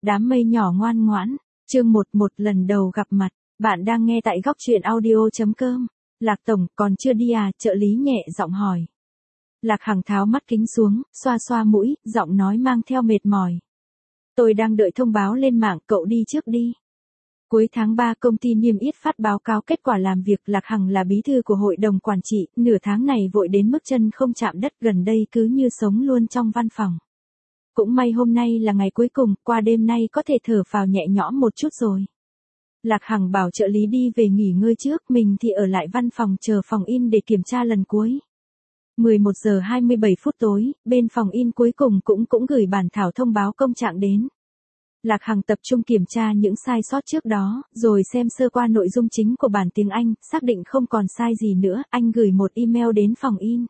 Đám mây nhỏ ngoan ngoãn, chương 11 lần đầu gặp mặt, bạn đang nghe tại góc truyện audio.com. Lạc Tổng, còn chưa đi à, trợ lý nhẹ giọng hỏi. Lạc Hằng tháo mắt kính xuống, xoa xoa mũi, giọng nói mang theo mệt mỏi. Tôi đang đợi thông báo lên mạng, cậu đi trước đi. Cuối tháng 3 công ty niêm yết phát báo cáo kết quả làm việc. Lạc Hằng là bí thư của hội đồng quản trị, nửa tháng này vội đến mức chân không chạm đất, gần đây cứ như sống luôn trong văn phòng. Cũng may hôm nay là ngày cuối cùng, qua đêm nay có thể thở phào nhẹ nhõm một chút rồi. Lạc Hằng bảo trợ lý đi về nghỉ ngơi trước, mình thì ở lại văn phòng chờ phòng in để kiểm tra lần cuối. 11 giờ 27 phút tối, bên phòng in cuối cùng cũng gửi bản thảo thông báo công trạng đến. Lạc Hằng tập trung kiểm tra những sai sót trước đó, rồi xem sơ qua nội dung chính của bản tiếng Anh, xác định không còn sai gì nữa, anh gửi một email đến phòng in.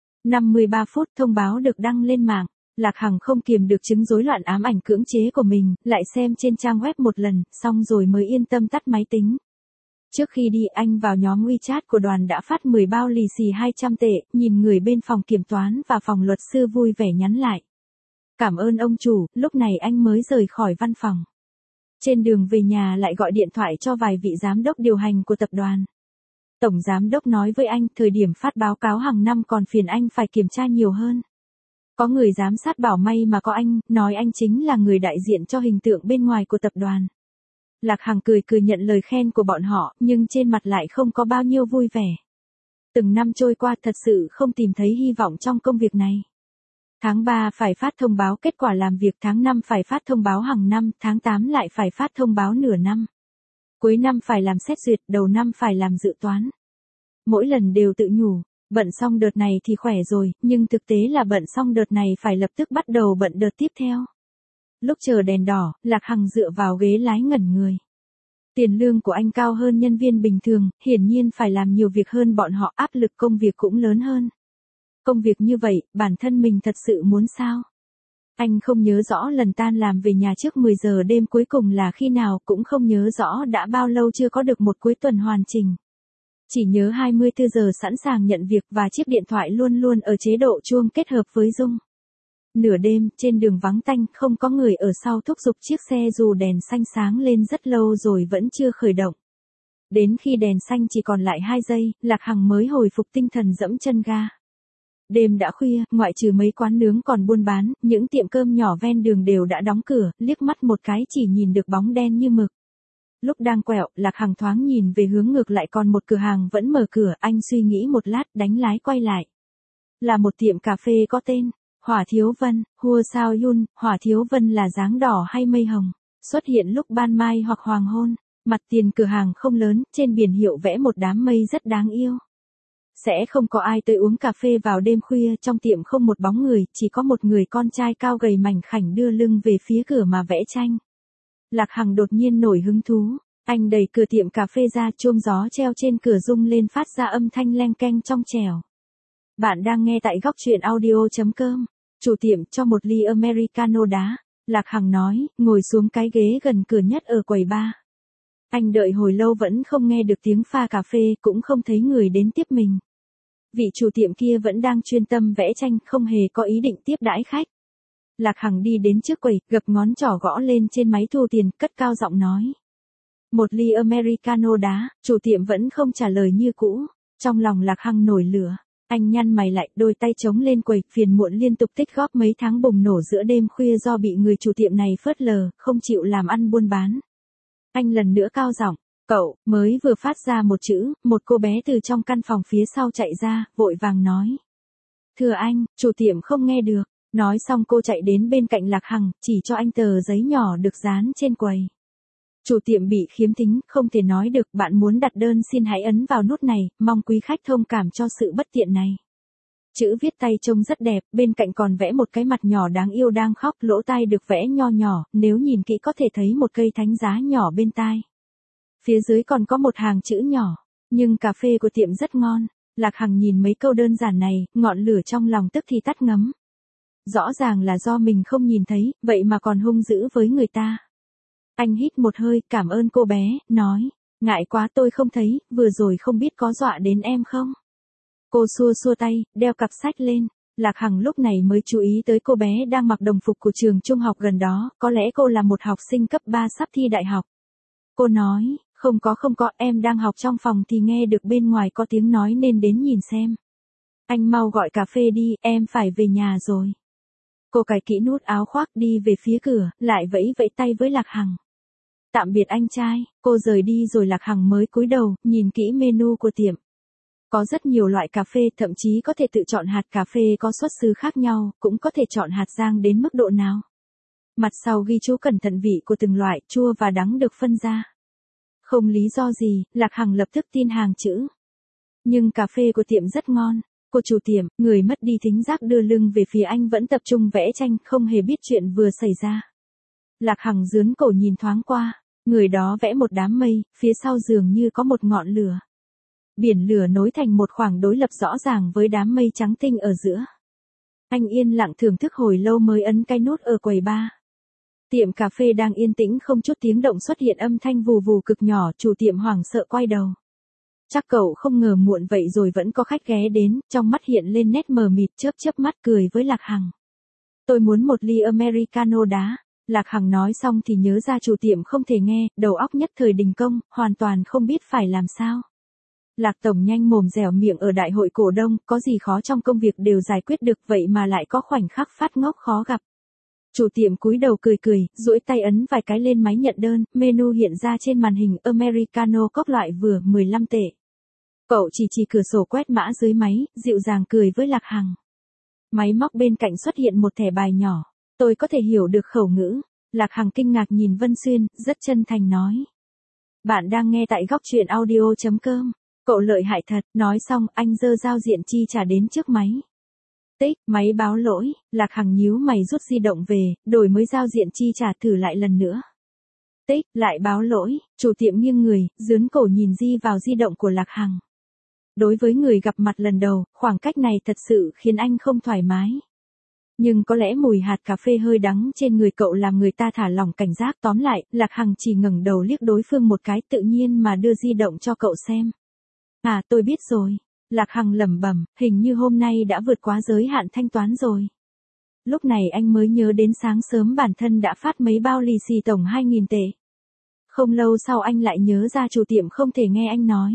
53 phút thông báo được đăng lên mạng. Lạc Hằng không kiềm được chứng rối loạn ám ảnh cưỡng chế của mình, lại xem trên trang web một lần, xong rồi mới yên tâm tắt máy tính. Trước khi đi anh vào nhóm WeChat của đoàn đã phát 10 bao lì xì 200 tệ, nhìn người bên phòng kiểm toán và phòng luật sư vui vẻ nhắn lại. Cảm ơn ông chủ, lúc này anh mới rời khỏi văn phòng. Trên đường về nhà lại gọi điện thoại cho vài vị giám đốc điều hành của tập đoàn. Tổng giám đốc nói với anh, thời điểm phát báo cáo hàng năm còn phiền anh phải kiểm tra nhiều hơn. Có người giám sát bảo may mà có anh, nói anh chính là người đại diện cho hình tượng bên ngoài của tập đoàn. Lạc Hằng cười nhận lời khen của bọn họ, nhưng trên mặt lại không có bao nhiêu vui vẻ. Từng năm trôi qua thật sự không tìm thấy hy vọng trong công việc này. Tháng 3 phải phát thông báo kết quả làm việc, tháng 5 phải phát thông báo hàng năm, tháng 8 lại phải phát thông báo nửa năm. Cuối năm phải làm xét duyệt, đầu năm phải làm dự toán. Mỗi lần đều tự nhủ, bận xong đợt này thì khỏe rồi, nhưng thực tế là bận xong đợt này phải lập tức bắt đầu bận đợt tiếp theo. Lúc chờ đèn đỏ, Lạc Hằng dựa vào ghế lái ngẩn người. Tiền lương của anh cao hơn nhân viên bình thường, hiển nhiên phải làm nhiều việc hơn bọn họ, áp lực công việc cũng lớn hơn. Công việc như vậy, bản thân mình thật sự muốn sao? Anh không nhớ rõ lần tan làm về nhà trước 10 giờ đêm cuối cùng là khi nào, cũng không nhớ rõ đã bao lâu chưa có được một cuối tuần hoàn chỉnh. Chỉ nhớ 24 giờ sẵn sàng nhận việc và chiếc điện thoại luôn luôn ở chế độ chuông kết hợp với rung. Nửa đêm, trên đường vắng tanh, không có người ở sau thúc giục chiếc xe dù đèn xanh sáng lên rất lâu rồi vẫn chưa khởi động. Đến khi đèn xanh chỉ còn lại 2 giây, Lạc Hằng mới hồi phục tinh thần dẫm chân ga. Đêm đã khuya, ngoại trừ mấy quán nướng còn buôn bán, những tiệm cơm nhỏ ven đường đều đã đóng cửa, liếc mắt một cái chỉ nhìn được bóng đen như mực. Lúc đang quẹo, Lạc Hằng thoáng nhìn về hướng ngược lại còn một cửa hàng vẫn mở cửa, anh suy nghĩ một lát đánh lái quay lại. Là một tiệm cà phê có tên Hỏa Thiếu Vân, Hua Sao Yun. Hỏa Thiếu Vân là dáng đỏ hay mây hồng, xuất hiện lúc ban mai hoặc hoàng hôn. Mặt tiền cửa hàng không lớn, trên biển hiệu vẽ một đám mây rất đáng yêu. Sẽ không có ai tới uống cà phê vào đêm khuya, trong tiệm không một bóng người, chỉ có một người con trai cao gầy mảnh khảnh đưa lưng về phía cửa mà vẽ tranh. Lạc Hằng đột nhiên nổi hứng thú, anh đẩy cửa tiệm cà phê ra, chuông gió treo trên cửa rung lên phát ra âm thanh leng keng trong trẻo. Bạn đang nghe tại góc truyện audio.com. Chủ tiệm cho một ly Americano đá. Lạc Hằng nói, ngồi xuống cái ghế gần cửa nhất ở quầy bar. Anh đợi hồi lâu vẫn không nghe được tiếng pha cà phê, cũng không thấy người đến tiếp mình. Vị chủ tiệm kia vẫn đang chuyên tâm vẽ tranh, không hề có ý định tiếp đãi khách. Lạc Hằng đi đến trước quầy, gập ngón trỏ gõ lên trên máy thu tiền, cất cao giọng nói. Một ly Americano đá. Chủ tiệm vẫn không trả lời như cũ. Trong lòng Lạc Hằng nổi lửa. Anh nhăn mày lại, đôi tay chống lên quầy, phiền muộn liên tục tích góp mấy tháng bùng nổ giữa đêm khuya do bị người chủ tiệm này phớt lờ, không chịu làm ăn buôn bán. Anh lần nữa cao giọng, cậu, mới vừa phát ra một chữ, một cô bé từ trong căn phòng phía sau chạy ra, vội vàng nói. Thưa anh, chủ tiệm không nghe được. Nói xong cô chạy đến bên cạnh Lạc Hằng, chỉ cho anh tờ giấy nhỏ được dán trên quầy. Chủ tiệm bị khiếm thính, không thể nói được, bạn muốn đặt đơn xin hãy ấn vào nút này, mong quý khách thông cảm cho sự bất tiện này. Chữ viết tay trông rất đẹp, bên cạnh còn vẽ một cái mặt nhỏ đáng yêu đang khóc, lỗ tai được vẽ nho nhỏ, nếu nhìn kỹ có thể thấy một cây thánh giá nhỏ bên tai. Phía dưới còn có một hàng chữ nhỏ, nhưng cà phê của tiệm rất ngon. Lạc Hằng nhìn mấy câu đơn giản này, ngọn lửa trong lòng tức thì tắt ngấm. Rõ ràng là do mình không nhìn thấy, vậy mà còn hung dữ với người ta. Anh hít một hơi, cảm ơn cô bé, nói, ngại quá tôi không thấy, vừa rồi không biết có dọa đến em không? Cô xua xua tay, đeo cặp sách lên. Lạc Hằng lúc này mới chú ý tới cô bé đang mặc đồng phục của trường trung học gần đó, có lẽ cô là một học sinh cấp 3 sắp thi đại học. Cô nói, không có, em đang học trong phòng thì nghe được bên ngoài có tiếng nói nên đến nhìn xem. Anh mau gọi cà phê đi, em phải về nhà rồi. Cô cài kỹ nút áo khoác đi về phía cửa, lại vẫy vẫy tay với Lạc Hằng. Tạm biệt anh trai, cô rời đi rồi Lạc Hằng mới cúi đầu, nhìn kỹ menu của tiệm. Có rất nhiều loại cà phê, thậm chí có thể tự chọn hạt cà phê có xuất xứ khác nhau, cũng có thể chọn hạt rang đến mức độ nào. Mặt sau ghi chú cẩn thận vị của từng loại, chua và đắng được phân ra. Không lý do gì, Lạc Hằng lập tức tin hàng chữ. Nhưng cà phê của tiệm rất ngon. Cô chủ tiệm, người mất đi thính giác đưa lưng về phía anh vẫn tập trung vẽ tranh, không hề biết chuyện vừa xảy ra. Lạc Hằng dướn cổ nhìn thoáng qua, người đó vẽ một đám mây, phía sau dường như có một ngọn lửa. Biển lửa nối thành một khoảng đối lập rõ ràng với đám mây trắng tinh ở giữa. Anh yên lặng thưởng thức hồi lâu mới ấn cái nút ở quầy bar. Tiệm cà phê đang yên tĩnh, không chút tiếng động xuất hiện âm thanh vù vù cực nhỏ, chủ tiệm hoảng sợ quay đầu. Chắc cậu không ngờ muộn vậy rồi vẫn có khách ghé đến, trong mắt hiện lên nét mờ mịt, chớp mắt cười với Lạc Hằng. Tôi muốn một ly Americano đá. Lạc Hằng nói xong thì nhớ ra chủ tiệm không thể nghe, đầu óc nhất thời đình công, hoàn toàn không biết phải làm sao. Lạc tổng nhanh mồm dẻo miệng, ở đại hội cổ đông, có gì khó trong công việc đều giải quyết được, vậy mà lại có khoảnh khắc phát ngốc khó gặp. Chủ tiệm cúi đầu cười, duỗi tay ấn vài cái lên máy nhận đơn, menu hiện ra trên màn hình, Americano cốc loại vừa, 15 tệ. Cậu chỉ cửa sổ quét mã dưới máy, dịu dàng cười với Lạc Hằng. Máy móc bên cạnh xuất hiện một thẻ bài nhỏ. Tôi có thể hiểu được khẩu ngữ. Lạc Hằng kinh ngạc nhìn Vân Xuyên, rất chân thành nói. Bạn đang nghe tại góc truyện audio.com. Cậu lợi hại thật, nói xong anh giơ giao diện chi trả đến trước máy. Tích, máy báo lỗi, Lạc Hằng nhíu mày rút di động về, đổi mới giao diện chi trả thử lại lần nữa. Tích, lại báo lỗi, chủ tiệm nghiêng người, dướn cổ nhìn vào di động của Lạc Hằng. Đối với người gặp mặt lần đầu, khoảng cách này thật sự khiến anh không thoải mái. Nhưng có lẽ mùi hạt cà phê hơi đắng trên người cậu làm người ta thả lỏng cảnh giác, tóm lại, Lạc Hằng chỉ ngẩng đầu liếc đối phương một cái, tự nhiên mà đưa di động cho cậu xem. À, tôi biết rồi. Lạc Hằng lẩm bẩm, hình như hôm nay đã vượt quá giới hạn thanh toán rồi. Lúc này anh mới nhớ đến sáng sớm bản thân đã phát mấy bao lì xì tổng 2.000 tệ. Không lâu sau anh lại nhớ ra chủ tiệm không thể nghe anh nói.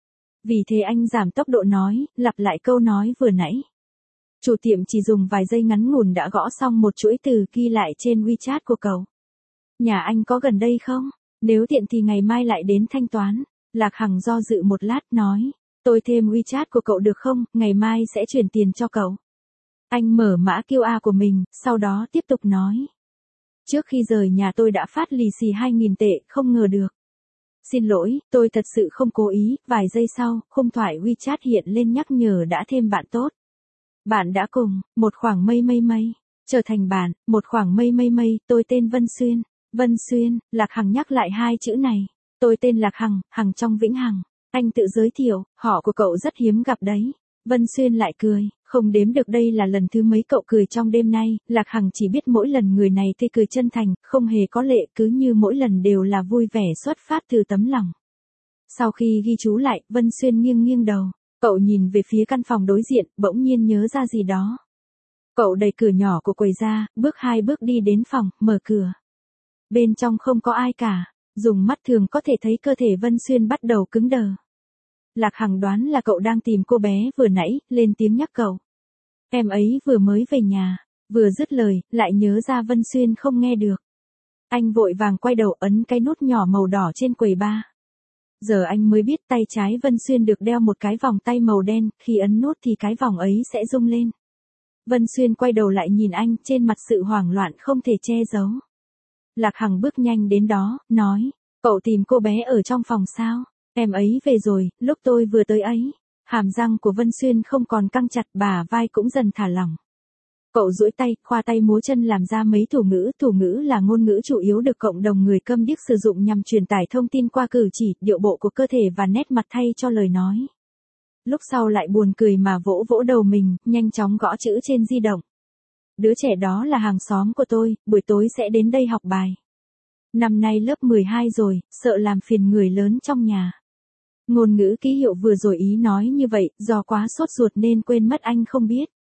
Vì thế anh giảm tốc độ nói, lặp lại câu nói vừa nãy. Chủ tiệm chỉ dùng vài giây ngắn ngủn đã gõ xong một chuỗi từ ghi lại trên WeChat của cậu. Nhà anh có gần đây không? Nếu tiện thì ngày mai lại đến thanh toán. Lạc Hằng do dự một lát nói. Tôi thêm WeChat của cậu được không, ngày mai sẽ chuyển tiền cho cậu. Anh mở mã QR của mình, sau đó tiếp tục nói. Trước khi rời nhà tôi đã phát lì xì 2.000 tệ, không ngờ được. Xin lỗi, tôi thật sự không cố ý. Vài giây sau, khung thoại WeChat hiện lên nhắc nhở đã thêm bạn tốt. Bạn đã cùng, một khoảng mây, trở thành bạn, một khoảng mây, tôi tên Vân Xuyên. Vân Xuyên, Lạc Hằng nhắc lại hai chữ này. Tôi tên Lạc Hằng, Hằng trong vĩnh hằng. Anh tự giới thiệu, họ của cậu rất hiếm gặp đấy. Vân Xuyên lại cười, không đếm được đây là lần thứ mấy cậu cười trong đêm nay, Lạc Hằng chỉ biết mỗi lần người này tươi cười chân thành, không hề có lệ, cứ như mỗi lần đều là vui vẻ xuất phát từ tấm lòng. Sau khi ghi chú lại, Vân Xuyên nghiêng đầu, cậu nhìn về phía căn phòng đối diện, bỗng nhiên nhớ ra gì đó. Cậu đẩy cửa nhỏ của quầy ra, bước 2 bước đi đến phòng, mở cửa. Bên trong không có ai cả, dùng mắt thường có thể thấy cơ thể Vân Xuyên bắt đầu cứng đờ. Lạc Hằng đoán là cậu đang tìm cô bé vừa nãy, lên tiếng nhắc cậu. Em ấy vừa mới về nhà, vừa dứt lời, lại nhớ ra Vân Xuyên không nghe được. Anh vội vàng quay đầu ấn cái nút nhỏ màu đỏ trên quầy bar. Giờ anh mới biết tay trái Vân Xuyên được đeo một cái vòng tay màu đen, khi ấn nút thì cái vòng ấy sẽ rung lên. Vân Xuyên quay đầu lại nhìn anh, trên mặt sự hoảng loạn không thể che giấu. Lạc Hằng bước nhanh đến đó, nói, cậu tìm cô bé ở trong phòng sao? Em ấy về rồi, lúc tôi vừa tới ấy. Hàm răng của Vân Xuyên không còn căng chặt, bả vai cũng dần thả lỏng. Cậu duỗi tay, khoa tay múa chân làm ra mấy thủ ngữ là ngôn ngữ chủ yếu được cộng đồng người câm điếc sử dụng nhằm truyền tải thông tin qua cử chỉ, điệu bộ của cơ thể và nét mặt thay cho lời nói. Lúc sau lại buồn cười mà vỗ đầu mình, nhanh chóng gõ chữ trên di động. Đứa trẻ đó là hàng xóm của tôi, buổi tối sẽ đến đây học bài. Năm nay lớp 12 rồi, sợ làm phiền người lớn trong nhà. Ngôn ngữ ký hiệu vừa rồi ý nói như vậy, do quá sốt ruột nên quên mất anh không biết.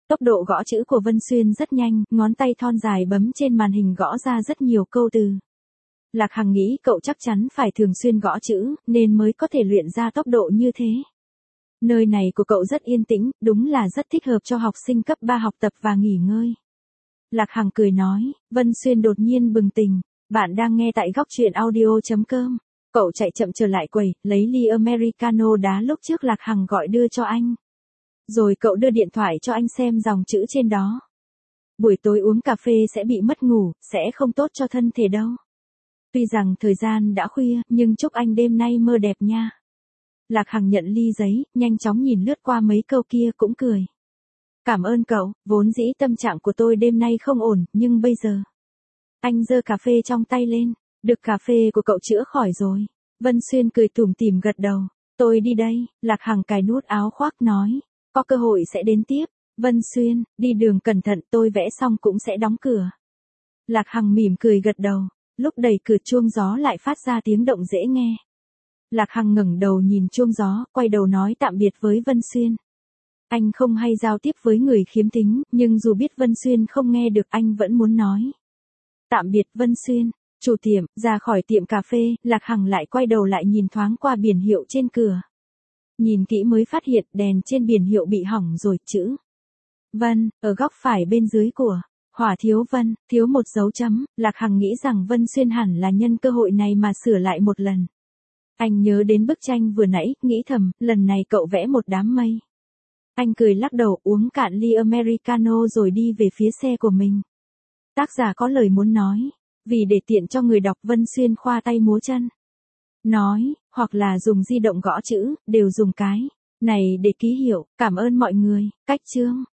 Tốc độ gõ chữ của Vân Xuyên rất nhanh, ngón tay thon dài bấm trên màn hình gõ ra rất nhiều câu từ. Lạc Hằng nghĩ cậu chắc chắn phải thường xuyên gõ chữ, nên mới có thể luyện ra tốc độ như thế. Nơi này của cậu rất yên tĩnh, đúng là rất thích hợp cho học sinh cấp 3 học tập và nghỉ ngơi. Lạc Hằng cười nói, Vân Xuyên đột nhiên bừng tỉnh, bạn đang nghe tại góc truyện audio.com. Cậu chạy chậm trở lại quầy, lấy ly Americano đá lúc trước Lạc Hằng gọi đưa cho anh. Rồi cậu đưa điện thoại cho anh xem dòng chữ trên đó. Buổi tối uống cà phê sẽ bị mất ngủ, sẽ không tốt cho thân thể đâu. Tuy rằng thời gian đã khuya, nhưng chúc anh đêm nay mơ đẹp nha. Lạc Hằng nhận ly giấy, nhanh chóng nhìn lướt qua mấy câu kia cũng cười. Cảm ơn cậu, vốn dĩ tâm trạng của tôi đêm nay không ổn, nhưng bây giờ. Anh giơ cà phê trong tay lên, được cà phê của cậu chữa khỏi rồi. Vân Xuyên cười tủm tỉm gật đầu. Tôi đi đây, Lạc Hằng cài nút áo khoác nói. Có cơ hội sẽ đến tiếp. Vân Xuyên, đi đường cẩn thận, tôi vẽ xong cũng sẽ đóng cửa. Lạc Hằng mỉm cười gật đầu. Lúc đẩy cửa chuông gió lại phát ra tiếng động dễ nghe. Lạc Hằng ngẩng đầu nhìn chuông gió, quay đầu nói tạm biệt với Vân Xuyên. Anh không hay giao tiếp với người khiếm thính, nhưng dù biết Vân Xuyên không nghe được anh vẫn muốn nói. Tạm biệt Vân Xuyên. Chủ tiệm, ra khỏi tiệm cà phê, Lạc Hằng lại quay đầu lại nhìn thoáng qua biển hiệu trên cửa. Nhìn kỹ mới phát hiện đèn trên biển hiệu bị hỏng rồi, chữ Vân, ở góc phải bên dưới của Hỏa thiếu Vân, thiếu một dấu chấm, Lạc Hằng nghĩ rằng Vân Xuyên hẳn là nhân cơ hội này mà sửa lại một lần. Anh nhớ đến bức tranh vừa nãy, nghĩ thầm, lần này cậu vẽ một đám mây. Anh cười lắc đầu uống cạn ly Americano rồi đi về phía xe của mình. Tác giả có lời muốn nói, vì để tiện cho người đọc Vân Xuyên khoa tay múa chân. Nói, hoặc là dùng di động gõ chữ, đều dùng cái này để ký hiệu, cảm ơn mọi người, cách chương.